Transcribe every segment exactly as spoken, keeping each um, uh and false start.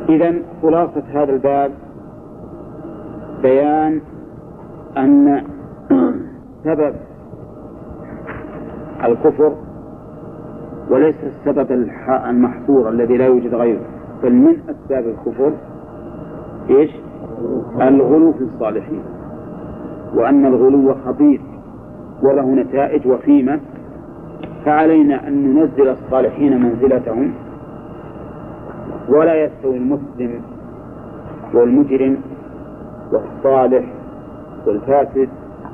إذن خلاصة هذا الباب بيان أن سبب الكفر وليس السبب المحصور الذي لا يوجد غيره، بل من أسباب الكفر إيش؟ الغلو في الصالحين، وأن الغلو خطير وله نتائج وخيمة، فعلينا أن ننزل الصالحين منزلتهم، ولا يستوي المسلم والمجرم والصالح والفاسد،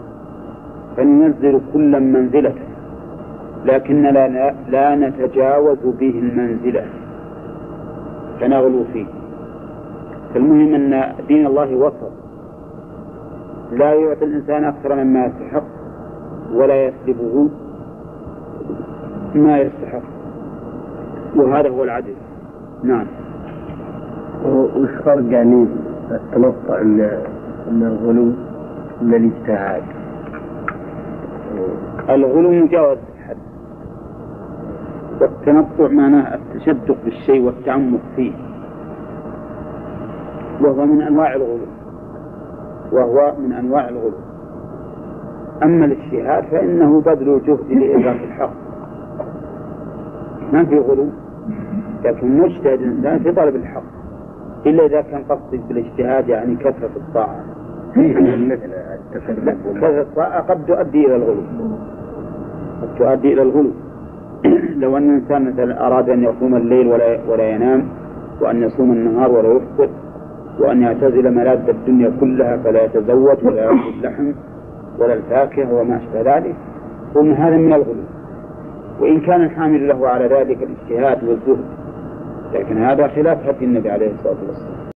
فننزل كل منزلته، لكن لا, لا نتجاوز به المنزلة فنغلو فيه. فالمهم أن دين الله وسط، لا يعطي الإنسان أكثر مما يستحق ولا يسلبه ما يستحق، وهذا هو العدل. نعم. وش فرق يعني التنطع من الغلو من الاجتهاد؟ الغلو مجاوز الحد، والتنطع معناه التشدق بالشيء والتعمق فيه، وهو من أنواع الغلو وهو من أنواع الغلو. أما الاجتهاد فإنه بذل الجهد لإدراك الحق، ما في غلو، لكن مجتهد الإنسان في طلب الحق، إلا إذا كان قصد بالاجتهاد يعني كثرة الطاعة. كثرة الطاعة قد تؤدي إلى الغلو، قد تؤدي إلى الغلو. لو أن الإنسان مثلا أراد أن يصوم الليل ولا ولا ينام، وأن يصوم النهار ولا يفطر، وأن يعتزل ملاذ الدنيا كلها فلا يتزوج ولا يأكل اللحم ولا الفاكهة وما أشبه ذلك، ومن هذا من الغلو، وإن كان الحامل له على ذلك الاجتهاد والزهد، لكن هذا خلاف هدي النبي عليه الصلاة والسلام.